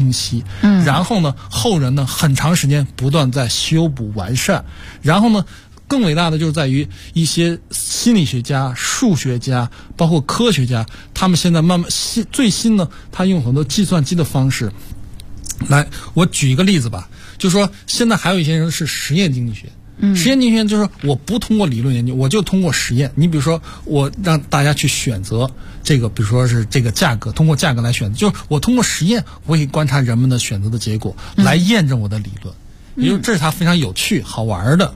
清晰。然后呢，后人呢很长时间不断在修补完善。然后呢，更伟大的就是在于一些心理学家、数学家，包括科学家，他们现在慢慢最新呢，他用很多计算机的方式来。我举一个例子吧，就是说现在还有一些人是实验经济学。实验经济学就是我不通过理论研究，我就通过实验。你比如说，我让大家去选择这个，比如说是这个价格，通过价格来选择，就是我通过实验，我可以观察人们的选择的结果，来验证我的理论。也就是这是它非常有趣、好玩的。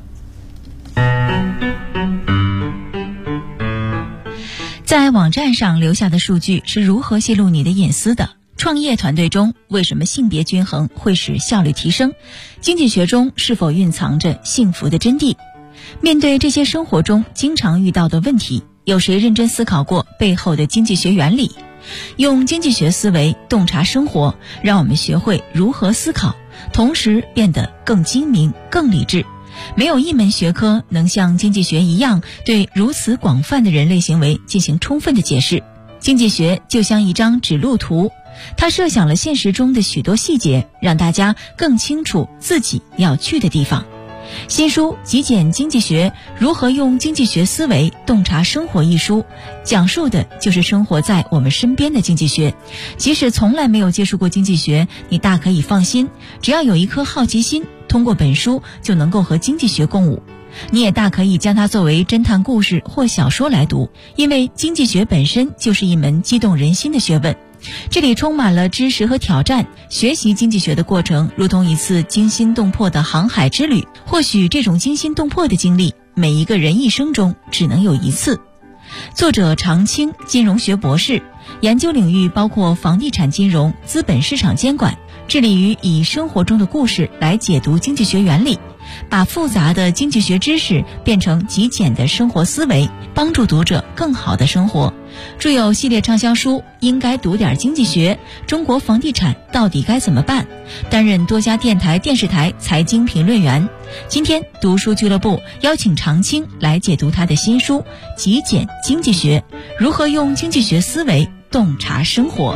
在网站上留下的数据是如何泄露你的隐私的？创业团队中为什么性别均衡会使效率提升？经济学中是否蕴藏着幸福的真谛？面对这些生活中经常遇到的问题，有谁认真思考过背后的经济学原理？用经济学思维洞察生活，让我们学会如何思考，同时变得更精明、更理智。没有一门学科能像经济学一样对如此广泛的人类行为进行充分的解释。经济学就像一张指路图，它设想了现实中的许多细节，让大家更清楚自己要去的地方。新书《极简经济学：如何用经济学思维洞察生活》一书，讲述的就是生活在我们身边的经济学。即使从来没有接触过经济学，你大可以放心，只要有一颗好奇心，通过本书就能够和经济学共舞。你也大可以将它作为侦探故事或小说来读，因为经济学本身就是一门激动人心的学问。这里充满了知识和挑战，学习经济学的过程如同一次惊心动魄的航海之旅。或许这种惊心动魄的经历，每一个人一生中只能有一次。作者常青，金融学博士，研究领域包括房地产金融、资本市场监管，致力于以生活中的故事来解读经济学原理，把复杂的经济学知识变成极简的生活思维，帮助读者更好的生活。著有系列畅销书《应该读点经济学》《中国房地产到底该怎么办》，担任多家电台、电视台财经评论员。今天读书俱乐部邀请常青来解读他的新书《极简经济学：如何用经济学思维洞察生活》。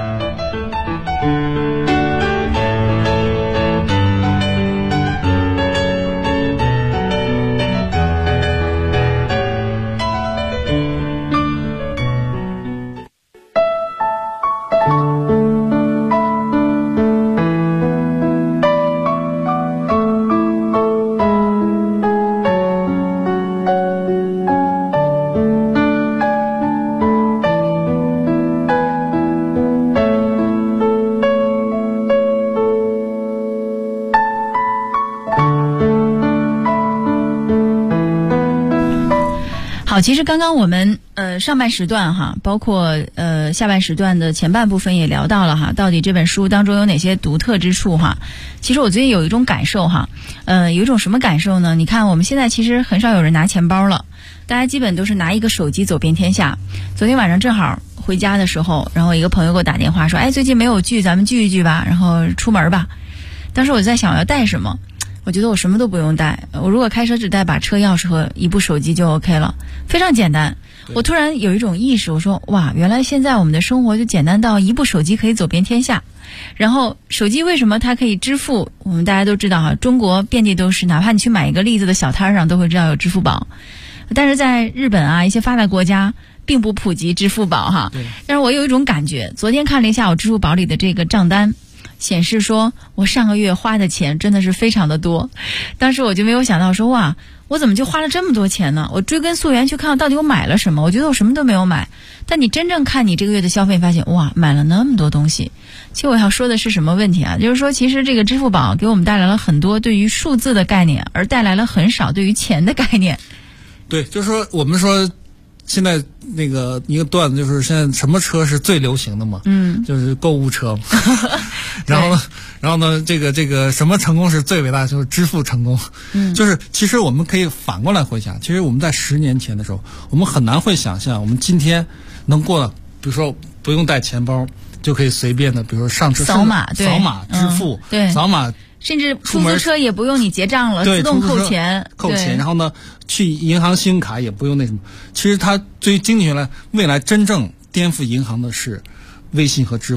其实刚刚我们上半时段哈，包括下半时段的前半部分也聊到了哈，到底这本书当中有哪些独特之处哈。其实我最近有一种感受哈，有一种什么感受呢？你看我们现在其实很少有人拿钱包了，大家基本都是拿一个手机走遍天下。昨天晚上正好回家的时候，然后一个朋友给我打电话说，哎，最近没有聚，咱们聚一聚吧，然后出门吧。当时我在想我要带什么，我觉得我什么都不用带，我如果开车只带把车钥匙和一部手机就 OK 了，非常简单。我突然有一种意识，我说哇，原来现在我们的生活就简单到一部手机可以走遍天下。然后手机为什么它可以支付，我们大家都知道哈，中国遍地都是，哪怕你去买一个栗子的小摊上都会知道有支付宝，但是在日本啊一些发达国家并不普及支付宝哈。但是我有一种感觉，昨天看了一下我支付宝里的这个账单，显示说我上个月花的钱真的是非常的多。当时我就没有想到说哇，我怎么就花了这么多钱呢？我追根溯源去看到底我买了什么，我觉得我什么都没有买。但你真正看你这个月的消费，发现哇，买了那么多东西。其实我要说的是什么问题啊？就是说其实这个支付宝给我们带来了很多对于数字的概念，而带来了很少对于钱的概念。 对，就是说我们说现在那个一个段子，就是现在什么车是最流行的嘛？就是购物车嘛。然后呢，这个什么成功是最伟大的，就是支付成功。就是其实我们可以反过来回想，其实我们在10年前的时候，我们很难会想象我们今天能过，比如说不用带钱包就可以随便的，比如说上车扫码支付， 对， 扫码。 甚至出租车也不用你结账了，自动扣钱。 然后呢，去银行信用卡也不用那什么。其实它对于经济学来，未来真正颠覆银行的是微信和支付宝。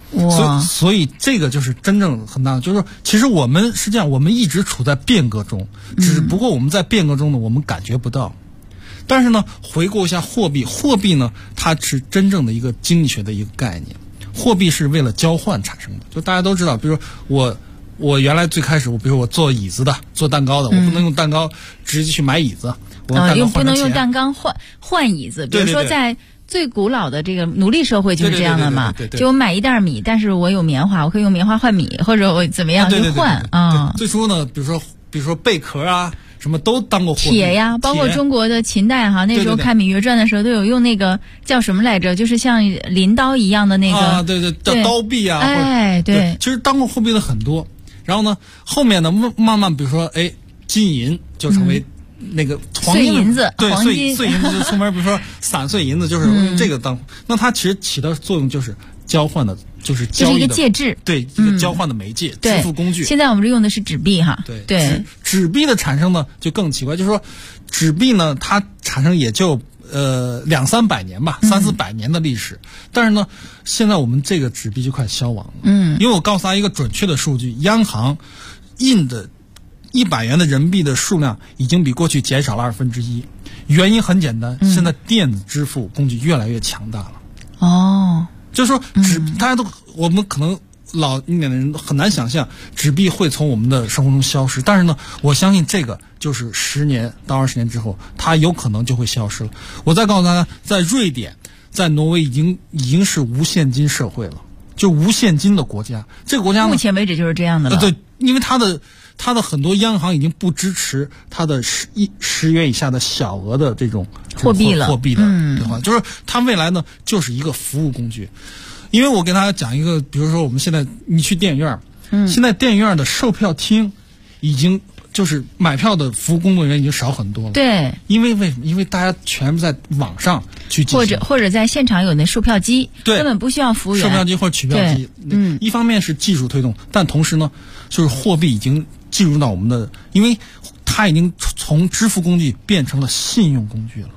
所以这个就是真正很大的，就是说其实我们实际上我们一直处在变革中，只不过我们在变革中呢，我们感觉不到。但是呢，回顾一下货币，货币呢，它是真正的一个经济学的一个概念。货币是为了交换产生的，就大家都知道，比如说我原来最开始，比如我做椅子的、做蛋糕的，我不能用蛋糕直接去买椅子，我用蛋糕换成钱， 不能用蛋糕换椅子。比如说在最古老的这个奴隶社会就是这样的嘛，就我买一袋米，但是我有棉花，我可以用棉花换米，或者我怎么样去换啊。 最初呢，比如说贝壳啊。什么都当过货币， 铁呀，包括中国的秦代哈，那时候看《芈月传》的时候都有用那个叫什么来着，就是像镰刀一样的那个啊，对，叫刀币啊， 哎，对， 其实当过货币的很多。然后呢，后面呢慢慢，比如说金银就成为那个黄金碎银子， 对， 黄金碎银子就出门，比如说散碎银子，就是用这个当，那它其实起的作用就是交换的。就是交易的， 这是一个介质， 对，一个交换的媒介，支付工具。 现在我们用的是纸币哈， 对，纸币的产生呢就更奇怪，就是说纸币呢它产生也就200-300年吧，300-400年的历史，但是呢现在我们这个纸币就快消亡了，因为我告诉大家一个准确的数据，央行印的100元的人民币的数量已经比过去减少了1/2，原因很简单，现在电子支付工具越来越强大了。 哦。 就是说大家我们可能老一点的人很难想象纸币会从我们的生活中消失，但是呢，我相信这个就是10年到20年之后，它有可能就会消失了。我再告诉大家，在瑞典、在挪威已经是无现金社会了，就无现金的国家。这个国家呢， 目前为止就是这样的了。 对，因为它的很多央行已经不支持它的10元以下的小额的这种货币了， 对吧？就是它未来呢就是一个服务工具。因为我给大家讲一个，比如说我们现在你去电影院，现在电影院的售票厅已经就是买票的服务工作人员已经少很多了。 对， 因为为什么？因为大家全部在网上去进行， 或者在现场有那售票机，根本不需要服务员。 售票机或者取票机，一方面是技术推动，但同时呢，就是货币已经进入到我们的，因为它已经从支付工具变成了信用工具了。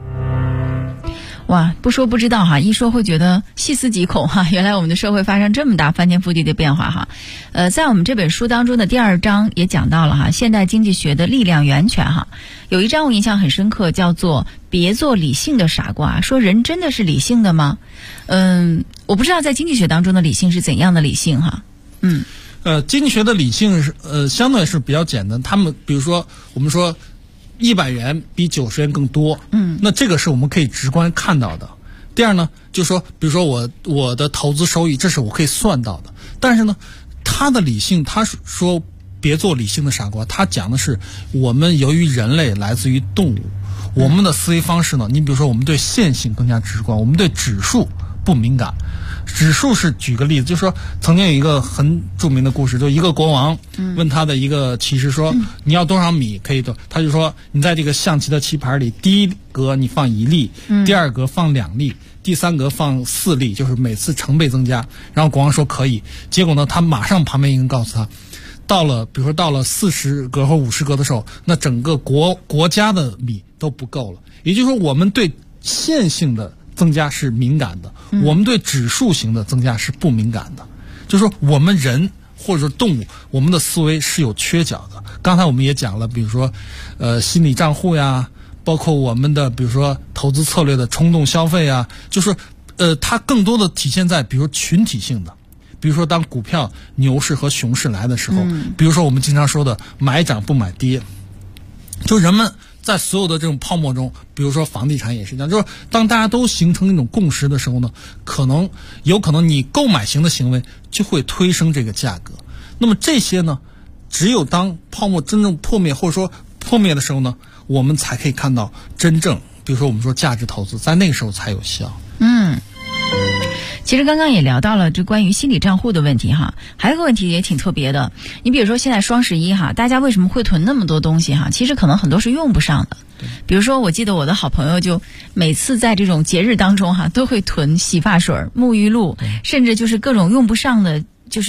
哇，不说不知道哈，一说会觉得细思极恐哈。原来我们的社会发生这么大翻天覆地的变化哈。在我们这本书当中的第2章也讲到了哈，现代经济学的力量源泉哈。有一章我印象很深刻，叫做别做理性的傻瓜，说人真的是理性的吗？我不知道在经济学当中的理性是怎样的理性哈。 经济学的理性是相对是比较简单，他们比如说我们说100元比90元更多，那这个是我们可以直观看到的。第二呢，就是说，比如说我的投资收益，这是我可以算到的。但是呢，他的理性，他说别做理性的傻瓜，他讲的是我们由于人类来自于动物，我们的思维方式呢，你比如说我们对线性更加直观，我们对指数不敏感。指数是举个例子，就是说曾经有一个很著名的故事，就一个国王问他的一个骑士说，你要多少米可以多？他就说你在这个象棋的棋盘里，第一格你放1粒，第2格放2粒，第3格放4粒，就是每次成倍增加。然后国王说可以，结果呢，他马上旁边一个人告诉他，比如说到了40格或50格的时候，那整个国家的米都不够了。也就是说，我们对线性的增加是敏感的，我们对指数型的增加是不敏感的。就是说我们人或者说动物，我们的思维是有缺角的。刚才我们也讲了，比如说心理账户呀，包括我们的比如说投资策略的冲动消费呀，就是它更多的体现在比如群体性的，比如说当股票牛市和熊市来的时候，比如说我们经常说的买涨不买跌，就人们在所有的这种泡沫中，比如说房地产也是这样，就是当大家都形成一种共识的时候呢，有可能你购买型的行为就会推升这个价格。那么这些呢，只有当泡沫真正破灭或者说破灭的时候呢，我们才可以看到真正，比如说我们说价值投资，在那个时候才有效。 其实刚刚也聊到了这关于心理账户的问题哈，还有个问题也挺特别的。你比如说现在双11哈，大家为什么会囤那么多东西哈？其实可能很多是用不上的。比如说我记得我的好朋友就每次在这种节日当中哈，都会囤洗发水、沐浴露，甚至就是各种用不上的，就是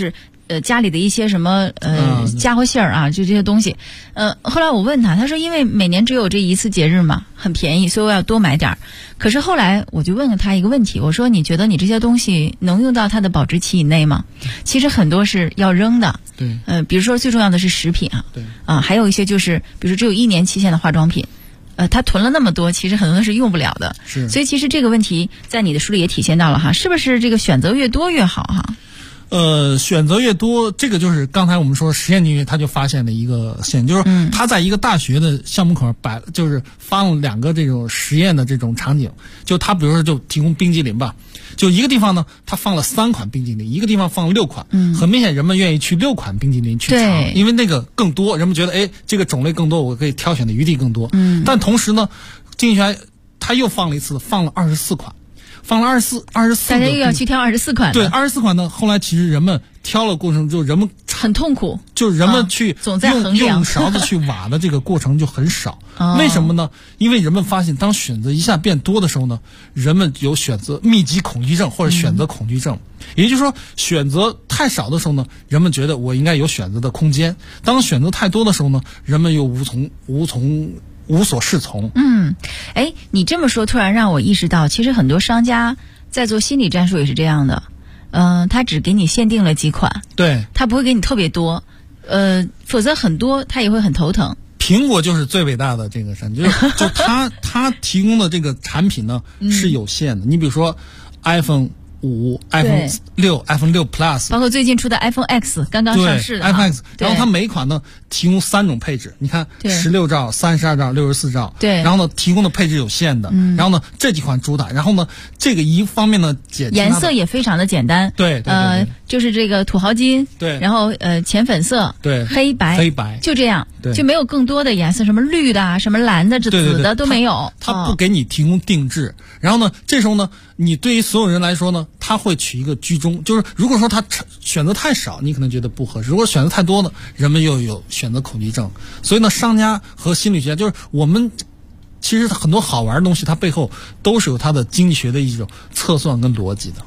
家里的一些什么家伙馅儿啊，就这些东西。后来我问他说因为每年只有这一次节日嘛，很便宜，所以我要多买点儿。可是后来我就问了他一个问题，我说你觉得你这些东西能用到它的保质期以内吗？其实很多是要扔的。 对。 比如说最重要的是食品啊。 对。 还有一些就是比如说只有1年期限的化妆品。他囤了那么多，其实很多都是用不了的。 是。所以其实这个问题在你的书里也体现到了哈，是不是这个选择越多越好哈？ 选择越多，这个就是刚才我们说实验经济学他就发现的一个现象，就是他在一个大学的校门口就是放了2个这种实验的这种场景，就他比如说就提供冰激凌吧，就一个地方呢他放了3款冰激凌，一个地方放了6款，很明显人们愿意去6款冰激凌去尝，因为那个更多，人们觉得这个种类更多，我可以挑选的余地更多。但同时呢，经济学他又放了一次，放了24款。放了24，大家又要去挑24款。 对，24款呢，后来其实人们挑了过程就人们很痛苦， 就人们去总在衡量用勺子去挖的这个过程就很少。为什么呢？因为人们发现，当选择一下变多的时候呢，人们有选择密集恐惧症或者选择恐惧症。也就是说，选择太少的时候呢，人们觉得我应该有选择的空间；当选择太多的时候呢，人们又无所适从。 你这么说突然让我意识到，其实很多商家在做心理战术也是这样的。他只给你限定了几款， 对， 他不会给你特别多，否则很多他也会很头疼。 苹果就是最伟大的这个就他提供的这个产品呢是有限的。你比如说 iPhone 5、iPhone 6、iPhone 6 Plus， 包括最近出的 iPhone X 刚刚上市的 iPhone X， 然后它每一款呢提供3种配置，你看16兆、32兆、64兆， 对， 然后呢提供的配置有限的，然后呢这几款主打，然后呢这个一方面呢颜色也非常的简单， 对， 就是这个土豪金， 对， 然后浅粉色， 对， 黑白就这样， 对， 就没有更多的颜色，什么绿的啊，什么蓝的、紫的都没有， 它不给你提供定制。然后呢，这时候呢，你对于所有人来说呢，他会取一个居中，就是如果说他选择太少，你可能觉得不合适；如果选择太多呢，人们又有选择恐惧症。所以呢，商家和心理学家就是我们其实很多好玩的东西，它背后都是有它的经济学的一种测算跟逻辑的。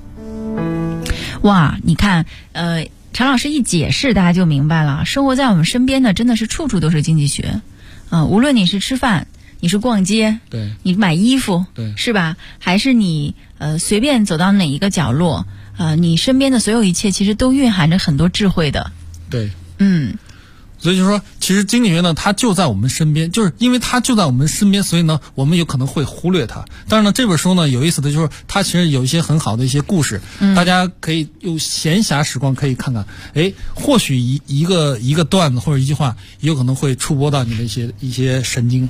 哇，你看，常老师一解释，大家就明白了。生活在我们身边呢，真的是处处都是经济学。无论你是吃饭，你是逛街， 对， 你买衣服， 对， 是吧？还是你随便走到哪一个角落，你身边的所有一切，其实都蕴含着很多智慧的。 对，所以就说，其实经济学呢，它就在我们身边，就是因为它就在我们身边，所以呢，我们有可能会忽略它。当然呢，这本书呢有意思的就是，它其实有一些很好的一些故事，大家可以用闲暇时光可以看看，或许一个段子或者一句话，有可能会触摸到你的一些神经。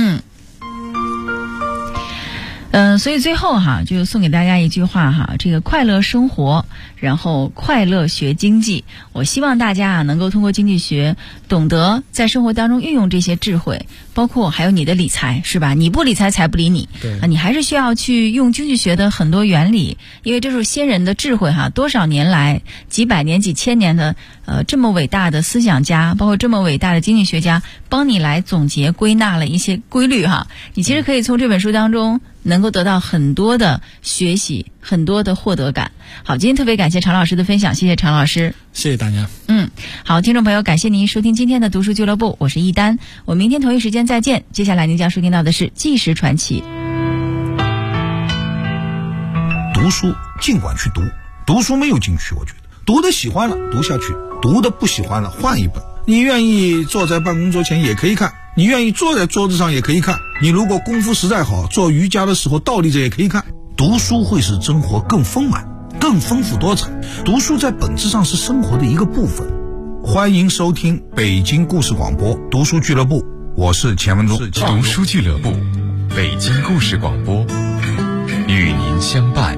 所以最后哈，就送给大家一句话哈，这个快乐生活，然后快乐学经济。我希望大家能够通过经济学，懂得在生活当中运用这些智慧，包括还有你的理财，是吧？你不理财，财不理你。 对， 你还是需要去用经济学的很多原理，因为这是先人的智慧哈，多少年来，几百年、几千年的这么伟大的思想家，包括这么伟大的经济学家，帮你来总结归纳了一些规律哈。你其实可以从这本书当中能够得到很多的学习，很多的获得感。好，今天特别感谢常老师的分享，谢谢常老师。 谢谢大家。 好，听众朋友，感谢您收听今天的读书俱乐部，我是一丹，我明天同一时间再见。接下来您将收听到的是纪实传奇。 读书尽管去读，读书没有禁区，我觉得读的喜欢了读下去，读的不喜欢了换一本。你愿意坐在办公桌前也可以看，你愿意坐在桌子上也可以看，你如果功夫实在好，做瑜伽的时候倒立着也可以看。读书会使生活更丰满，更丰富多彩。读书在本质上是生活的一个部分。欢迎收听北京故事广播读书俱乐部，我是钱文忠。 读书俱乐部，北京故事广播，与您相伴。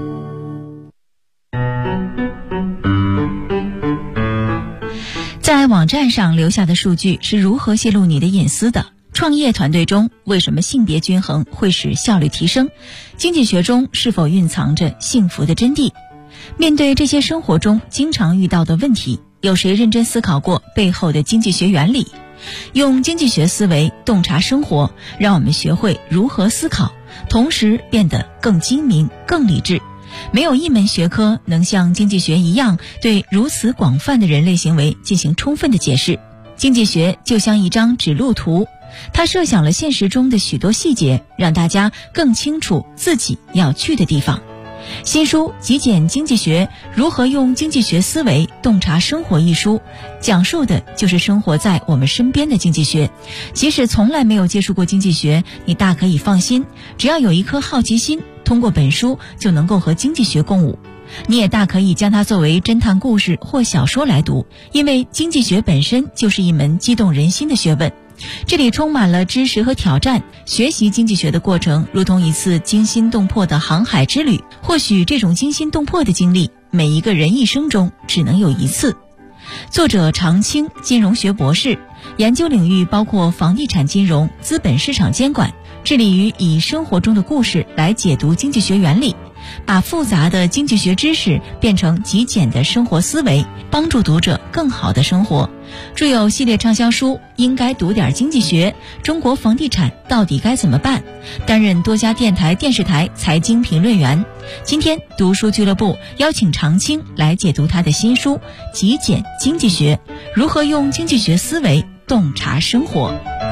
在网站上留下的数据是如何泄露你的隐私的？创业团队中为什么性别均衡会使效率提升？经济学中是否蕴藏着幸福的真谛？面对这些生活中经常遇到的问题，有谁认真思考过背后的经济学原理？用经济学思维洞察生活，让我们学会如何思考，同时变得更精明、更理智。 没有一门学科能像经济学一样对如此广泛的人类行为进行充分的解释。经济学就像一张指路图，它设想了现实中的许多细节，让大家更清楚自己要去的地方。新书《极简经济学：如何用经济学思维洞察生活》一书，讲述的就是生活在我们身边的经济学。即使从来没有接触过经济学，你大可以放心，只要有一颗好奇心，通过本书就能够和经济学共舞。你也大可以将它作为侦探故事或小说来读，因为经济学本身就是一门激动人心的学问。这里充满了知识和挑战，学习经济学的过程如同一次惊心动魄的航海之旅。或许这种惊心动魄的经历，每一个人一生中只能有一次。作者常青，金融学博士，研究领域包括房地产金融、资本市场监管，致力于以生活中的故事来解读经济学原理，把复杂的经济学知识变成极简的生活思维，帮助读者更好的生活。著有系列畅销书《应该读点经济学》《中国房地产到底该怎么办》，担任多家电台、电视台财经评论员。今天读书俱乐部邀请常青来解读他的新书《极简经济学：如何用经济学思维洞察生活》。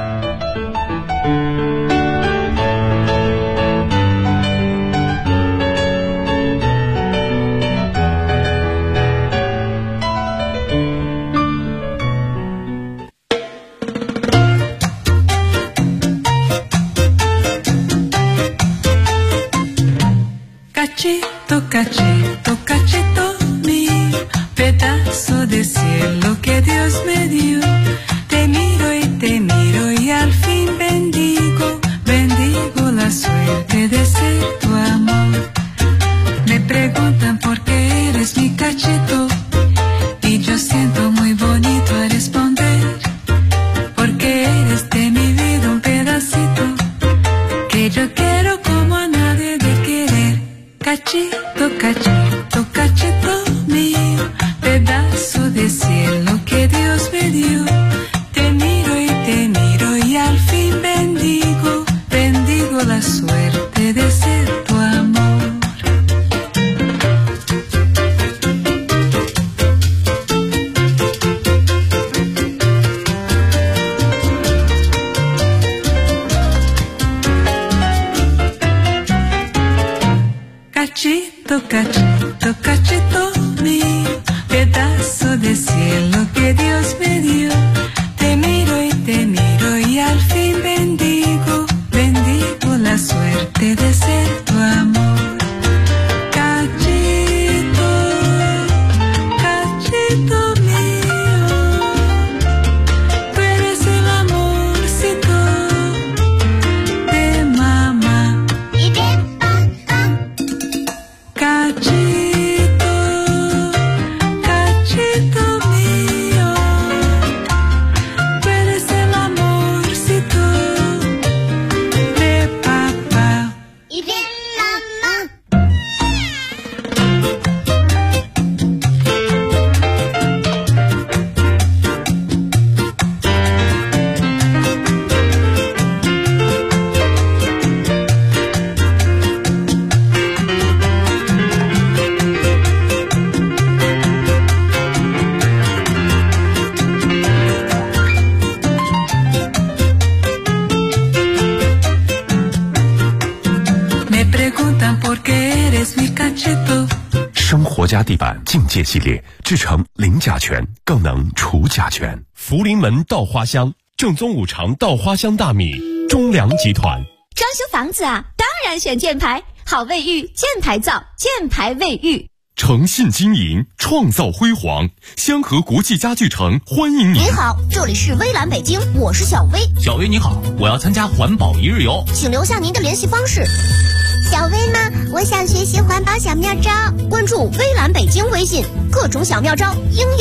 Cachito, cachito, cachito mío, pedazo de cielo que Dios me dio. Te miro y al fin bendigo, bendigo la suerte de ser tu amor. Me preguntan por qué eres mi cachito y yo siento muy bonito al responder, porque eres de mi vida un pedacito que yo quiero como a nadie de querer. Cachito, cachito, cachito mío, pedazo de cielo que Dios me dio. Te miro y al fin bendigo, bendigo la suerte de ser tu amor. Cachito, cachito, cachito mío, pedazo de cielo que Dios me dio. Te miro y al fin bendigo, bendigo la suerte de ser tu amor. Cachito, cachito mío, tú eres el amorcito de mamá. Y de papá. Cachito, cachito mío, tú eres el amorcito de papá y de mamá. Me preguntan por qué eres mi cachito。 生活家地板境界系列，制成零甲醛，更能除甲醛。福临门稻花香，正宗五常稻花香大米，中粮集团。 装修房子啊，当然选箭牌，好卫浴，箭牌造，箭牌卫浴。 诚信经营，创造辉煌。香河国际家具城欢迎您。 您好，这里是微蓝北京，我是小薇。 小薇你好，我要参加环保一日游， 请留下您的联系方式。 小薇呢？我想学习环保小妙招， 关注微蓝北京微信，各种小妙招应